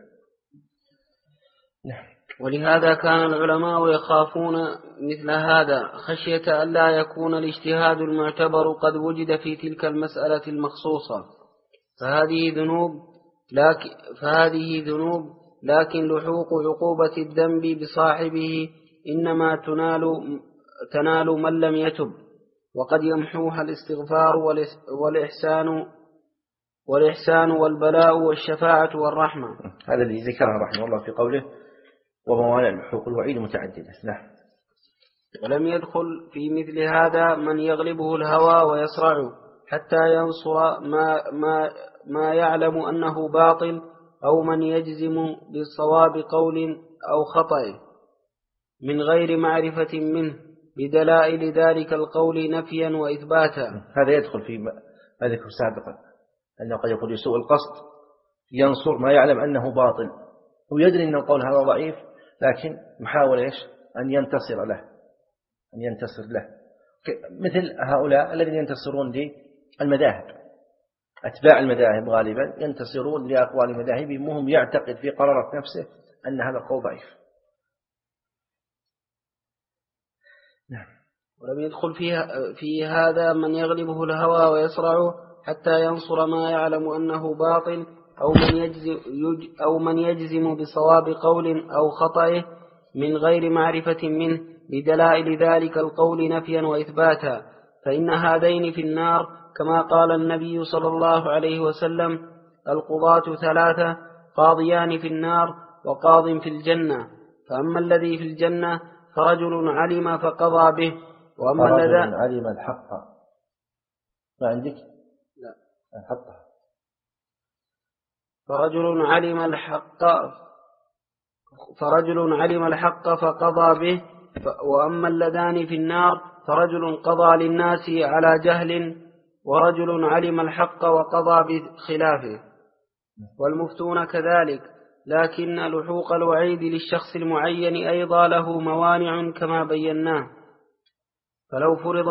نعم. ولهذا كان العلماء يخافون مثل هذا خشية أن لا يكون الاجتهاد المعتبر قد وجد في تلك المسألة المخصوصة، فهذه ذنوب، لكن لحوق عقوبة الذنب بصاحبه إنما تنال من لم يتب، وقد يمحوها الاستغفار والإحسان والبلاء والشفاعة والرحمة. هذا الذي ذكره رحمه الله في قوله وموانع حقوق الوعيد متعددة. نعم. ولم يدخل في مثل هذا من يغلبه الهوى ويصرعه حتى ينصر ما يعلم أنه باطل، أو من يجزم بالصواب قول أو خطأ من غير معرفة منه بدلائل ذلك القول نفيا وإثباتا. هذا يدخل في ما ذكر سابقا أنه قد يقول يسوء القصد ينصر ما يعلم أنه باطل، ويدري أن القول هذا ضعيف لكن محاول إيش؟ أن ينتصر له، مثل هؤلاء الذين ينتصرون للمذاهب، أتباع المذاهب غالبا ينتصرون لأقوال المذاهب وهم يعتقد في قرارة نفسه أن هذا القول ضعيف. نعم. ولم يدخل في هذا من يغلبه الهوى ويصرعه حتى ينصر ما يعلم أنه باطل، أو من يجزم بصواب قول أو خطأه من غير معرفة منه بدلائل ذلك القول نفيا وإثباتا، فإن هذين في النار، كما قال النبي صلى الله عليه وسلم: القضاة ثلاثة، قاضيان في النار وقاض في الجنة. فأما الذي في الجنة فرجل علم فقضى به، وأما فرجل الذي علم الحق. ما عندك؟ لا. الحق. فرجل علم الحق فقضى به. وأما اللذان في النار فرجل قضى للناس على جهل، ورجل علم الحق وقضى بخلافه. والمفتون كذلك، لكن لحوق الوعيد للشخص المعين أيضا له موانع كما بيناه. فلو فرض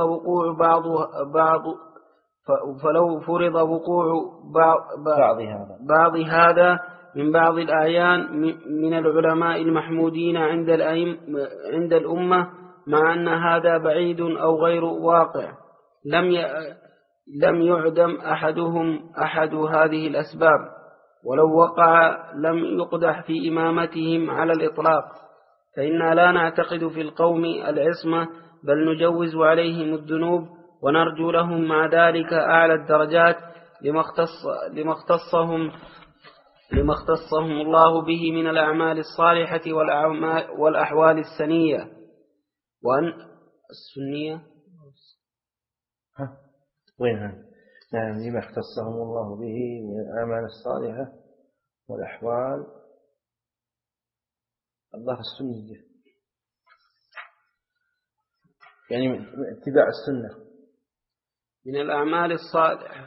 وقوع بعض هذا من بعض الأعيان من العلماء المحمودين عند الأمة، مع أن هذا بعيد أو غير واقع، لم يعدم أحد هذه الأسباب، ولو وقع لم يقدح في إمامتهم على الإطلاق. فإنا لا نعتقد في القوم العصمة، بل نجوز عليهم الذنوب، ونرجو لهم مع ذلك أعلى الدرجات لما اختصهم الله به من الأعمال الصالحة والأحوال السنية السنية. وينها؟ نعم، لما اختصهم الله به من الأعمال الصالحة والأحوال الله السنية، يعني اتباع السنة من الأعمال الصالحة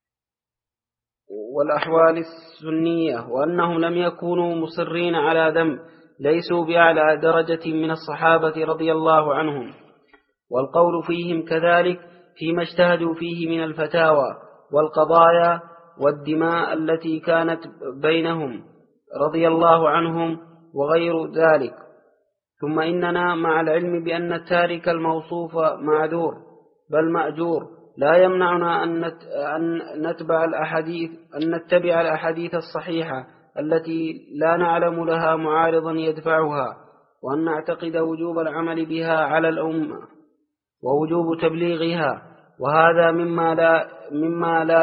والأحوال السنية، وأنهم لم يكونوا مصرين على ذنب، ليسوا بأعلى درجة من الصحابة رضي الله عنهم. والقول فيهم كذلك فيما اجتهدوا فيه من الفتاوى والقضايا والدماء التي كانت بينهم رضي الله عنهم وغير ذلك. ثم إننا مع العلم بأن التارك الموصوف معذور بل مأجور، لا يمنعنا أن نتبع الأحاديث الصحيحة التي لا نعلم لها معارضا يدفعها، وأن نعتقد وجوب العمل بها على الأمة ووجوب تبليغها، وهذا مما لا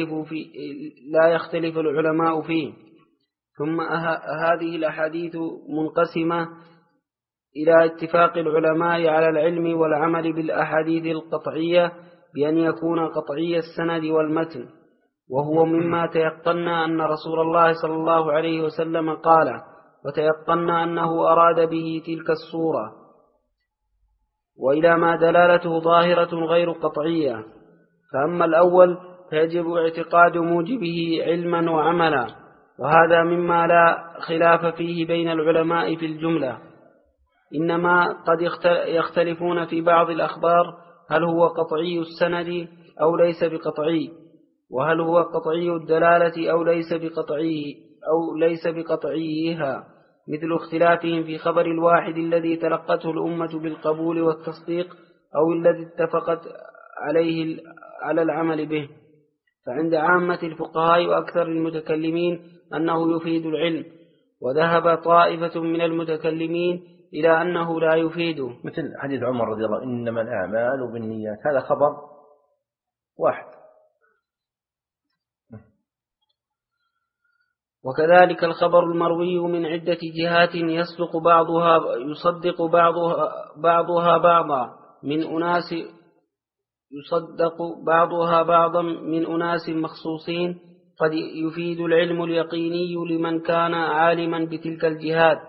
يختلف العلماء فيه. ثم هذه الأحاديث منقسمة إلى اتفاق العلماء على العلم والعمل بالأحاديث القطعية بأن يكون قطعي السند والمتن، وهو مما تيقنا أن رسول الله صلى الله عليه وسلم قال، وتيقنا أنه أراد به تلك الصورة، وإلى ما دلالته ظاهرة غير قطعية. فأما الأول فيجب اعتقاد موجبه علما وعملا، وهذا مما لا خلاف فيه بين العلماء في الجملة، إنما قد يختلفون في بعض الأخبار هل هو قطعي السند أو ليس بقطعي، وهل هو قطعي الدلالة أو ليس بقطعيها، مثل اختلافهم في خبر الواحد الذي تلقته الأمة بالقبول والتصديق أو الذي اتفقت على العمل به. فعند عامة الفقهاء وأكثر المتكلمين أنه يفيد العلم، وذهب طائفة من المتكلمين إلى أنه لا يفيده، مثل حديث عمر رضي الله عنه إنما الأعمال بالنيات، هذا خبر واحد. وكذلك الخبر المروي من عدة جهات يصدق بعضها بعضا من أناس مخصوصين، قد يفيد العلم اليقيني لمن كان عالما بتلك الجهات،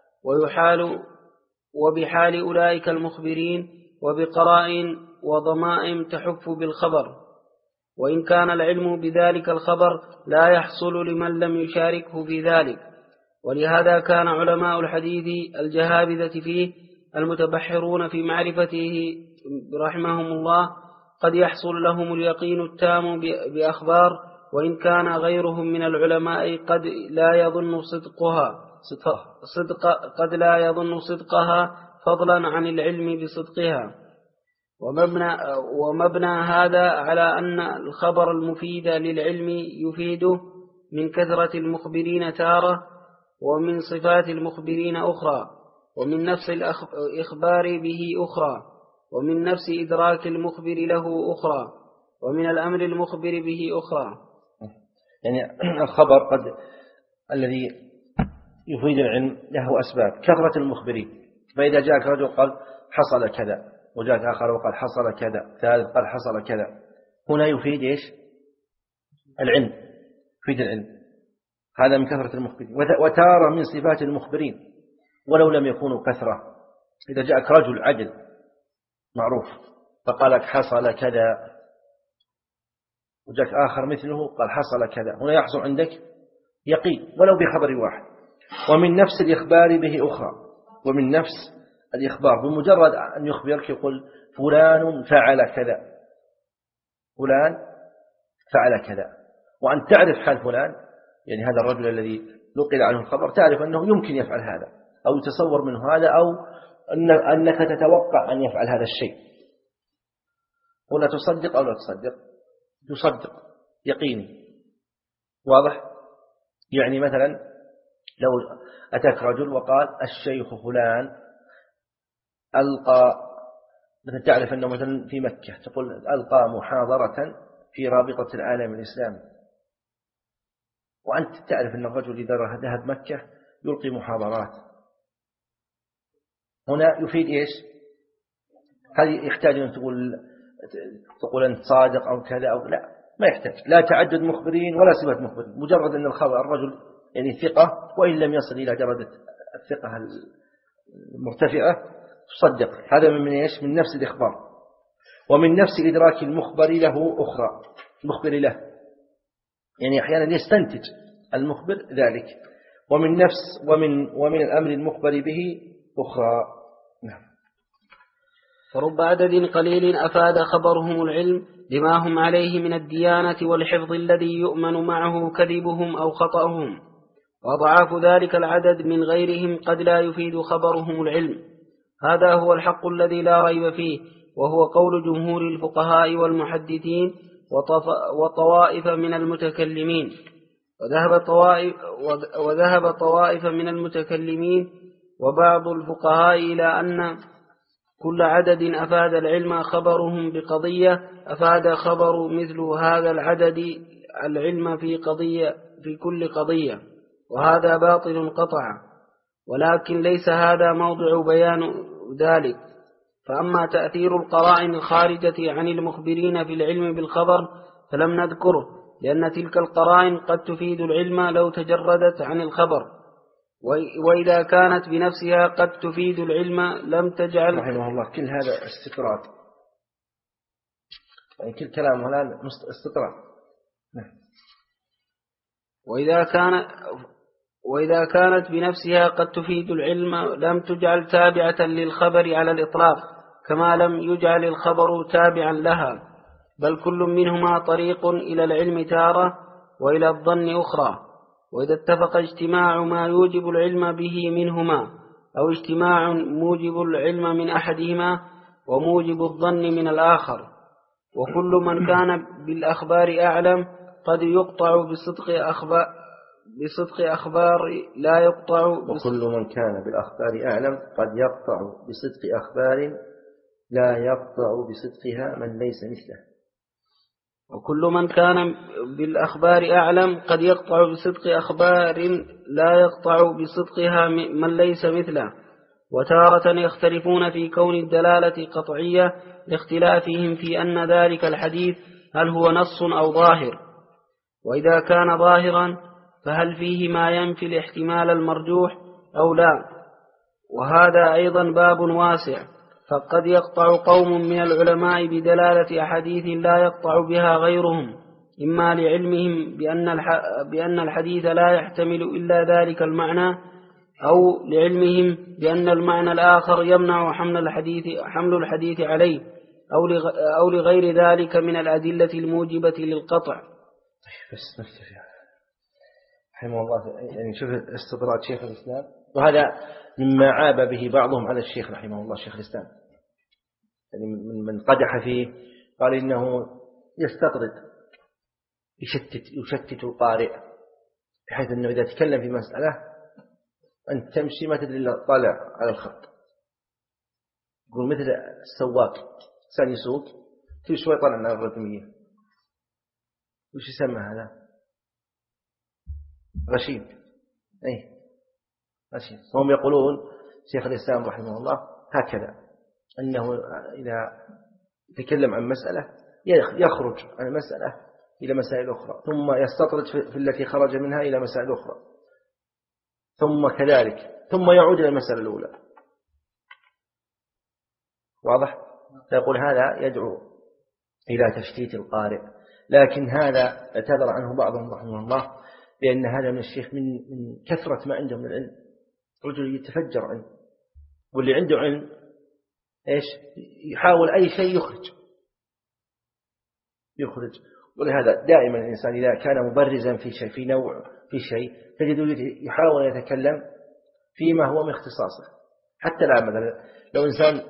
وبحال أولئك المخبرين، وبقرائن وضمائم تحف بالخبر، وإن كان العلم بذلك الخبر لا يحصل لمن لم يشاركه في ذلك. ولهذا كان علماء الحديث الجهابذة فيه المتبحرون في معرفته رحمهم الله قد يحصل لهم اليقين التام بأخبار، وإن كان غيرهم من العلماء قد لا يظن صدقها فضلا عن العلم بصدقها. ومبنى هذا على أن الخبر المفيد للعلم يفيده من كثرة المخبرين تارة، ومن صفات المخبرين أخرى، ومن نفس الإخبار به أخرى، ومن نفس إدراك المخبر له أخرى، ومن الأمر المخبر به أخرى. يعني الخبر الذي يفيد العلم له أسباب، كثرة المخبرين، فإذا جاءك رجل قال حصل كذا، وجاءك آخر وقال حصل كذا، ثالث قال حصل كذا، هنا يفيد إيش؟ العلم، يفيد العلم، هذا من كثرة المخبرين. وتارة من صفات المخبرين ولو لم يكونوا كثرة، إذا جاءك رجل عدل معروف فقال لك حصل كذا، وجاءك آخر مثله قال حصل كذا، هنا يحصل عندك يقين ولو بخبر واحد. ومن نفس الإخبار به أخرى، ومن نفس الإخبار بمجرد أن يخبرك يقول فلان فعل كذا، فلان فعل كذا، وأن تعرف حال فلان، يعني هذا الرجل الذي نقل عنه الخبر تعرف أنه يمكن يفعل هذا أو يتصور منه هذا، أو أنك تتوقع أن يفعل هذا الشيء، ولا تصدق أو لا تصدق، تصدق يقيني. واضح؟ يعني مثلا لو أتاك رجل وقال الشيخ فلان ألقى، مثلا تعرف أنه مثلا في مكة تقول ألقى محاضرة في رابطة العالم الإسلامي، وأنت تعرف أن الرجل إذا ذهب مكة يلقي محاضرات، هنا يفيد إيش؟ هذه يحتاج أن تقول أنت صادق أو كذا أو لا، ما يحتاج، لا تعدد مخبرين ولا صفة مخبرين، مجرد أن الرجل يعني ثقة وإن لم يصل إلى درجة الثقة المرتفعة تصدق، هذا من إيش؟ من نفس الإخبار. ومن نفس إدراك المخبر له أخرى، المخبر له يعني أحيانا يستنتج المخبر ذلك. ومن نفس ومن الأمر المخبر به أخرى. نعم. فرب عدد قليل أفاد خبرهم العلم لما هم عليه من الديانة والحفظ الذي يؤمن معه كذبهم أو خطأهم، وضعاف ذلك العدد من غيرهم قد لا يفيد خبرهم العلم. هذا هو الحق الذي لا ريب فيه، وهو قول جمهور الفقهاء والمحدثين وطوائف من المتكلمين. وذهب طوائف من المتكلمين وبعض الفقهاء إلى أن كل عدد أفاد العلم خبرهم بقضية أفاد خبر مثل هذا العدد العلم في كل قضية، وهذا باطل قطعا، ولكن ليس هذا موضع بيان ذلك. فأما تأثير القرائن الخارجة عن المخبرين في العلم بالخبر فلم نذكره، لأن تلك القرائن قد تفيد العلم لو تجردت عن الخبر، وإذا كانت بنفسها قد تفيد العلم لم تجعل. رحمه الله كل هذا استطراد، يعني كل كلامه الآن استطراد. وإذا كانت بنفسها قد تفيد العلم لم تجعل تابعة للخبر على الإطلاق، كما لم يجعل الخبر تابعا لها، بل كل منهما طريق إلى العلم تارة وإلى الظن أخرى. وإذا اتفق اجتماع ما يوجب العلم به منهما، أو اجتماع موجب العلم من أحدهما وموجب الظن من الآخر، وكل من كان بالأخبار أعلم قد يقطع بصدق أخبار لا يقطع وكل من كان بالأخبار أعلم قد يقطع بصدق أخبار لا يقطع بصدقها من ليس مثله. وكل من كان بالأخبار أعلم قد يقطع بصدق أخبار لا يقطع بصدقها من ليس مثله. وتارة يختلفون في كون الدلالة قطعية لاختلافهم في أن ذلك الحديث هل هو نص أو ظاهر، وإذا كان ظاهرا فهل فيه ما ينفي الاحتمال المرجوح أو لا. وهذا أيضا باب واسع، فقد يقطع قوم من العلماء بدلالة أحاديث لا يقطع بها غيرهم، إما لعلمهم بأن الحديث لا يحتمل إلا ذلك المعنى، أو لعلمهم بأن المعنى الآخر يمنع حمل الحديث عليه، أو لغير ذلك من الأدلة الموجبة للقطع. بس نكتفي رحمه الله. يعني شوف استطراد شيخ الإسلام، وهذا مما عاب به بعضهم على الشيخ رحمه الله شيخ الإسلام، يعني من قدح فيه قال إنه يستطرد يشتت القارئ، بحيث أنه إذا تكلم في مسألة أنت تمشي ما تدري إلا طالع على الخط، يقول مثل السواق إنسان يسوق كل شوي طلع من الرقمية، وش يسمى هذا؟ غشيم. أي غشيم. وهم يقولون شيخ الإسلام رحمه الله هكذا، أنه إذا يتكلم عن مسألة يخرج عن المسألة إلى مسائل أخرى، ثم يستطرد في التي خرج منها إلى مسائل أخرى، ثم كذلك، ثم يعود إلى المسألة الأولى. واضح؟ فيقول هذا يدعو إلى تشتيت القارئ، لكن هذا اعتذر عنه بعضهم رحمه الله بأن هذا من الشيخ من كثرة ما عنده من العلم، رجل يتفجر علم، واللي عنده علم إيش يحاول أي شيء يخرج. ولهذا دائما الإنسان إذا كان مبرزا في شيء، في نوع في شيء، تجد يحاول يتكلم فيما هو من اختصاصه. حتى الآن مثلا لو إنسان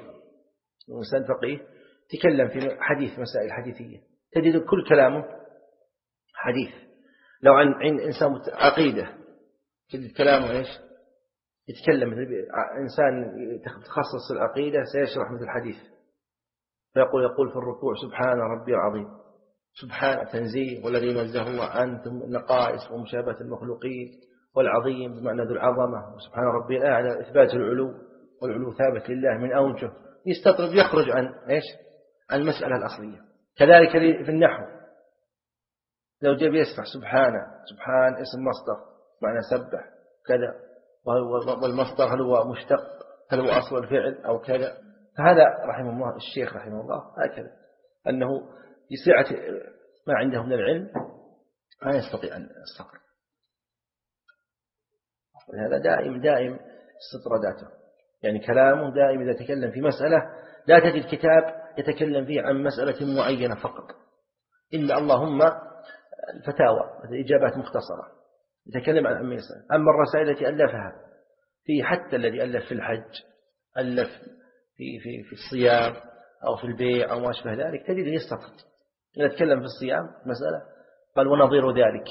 فقيه تكلم في حديث، مسائل حديثية، تجد كل كلامه حديث. لو عن إنسان عقيدة تجد كلامه إيش يتكلم، إنسان تخصص العقيدة سيشرح مثل الحديث، فيقول في الركوع سبحان ربي العظيم، سبحان تنزيه والذي نزهه عن نقائص ومشابهة المخلوقين، والعظيم بمعنى ذو العظمة، وسبحان ربي الأعلى إثبات العلو، والعلو ثابت لله من أوجه، يستطرد يخرج عن إيش عن المسألة الأصلية. كذلك في النحو لو جاب يسمع سبحان اسم مصدر معنى سبح كذا، والمصدر هل هو مشتق، هل هو أصل الفعل أو كذا. فهذا رحمه الله الشيخ رحمه الله هكذا، أنه بسعة ما عنده من العلم ما يستطيع أن يستقر. هذا دائم استطراداته، يعني كلامه دائم إذا تكلم في مسألة لا تجد كتاب يتكلم فيه عن مسألة معينة فقط، إلا اللهم الفتاوى الإجابات مختصرة يتكلم عن مسألة. أما الرسائل التي ألفها في، حتى الذي ألف في الحج، ألف في الصيام أو في البيع أو ما أشبه ذلك، تجد يستطرد. إذا تكلم في الصيام مسألة قال ونظير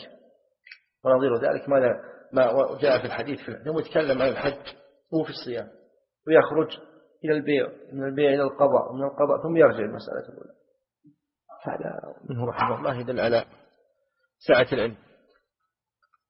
ذلك ما جاء في الحديث ثم يتكلم عن الحج هو في الصيام، ويخرج إلى البيع، من البيع إلى القضاء، ومن القضاء ثم يرجع المسألة الأولى. هذا منه رحمه الله يدل على سعة العلم.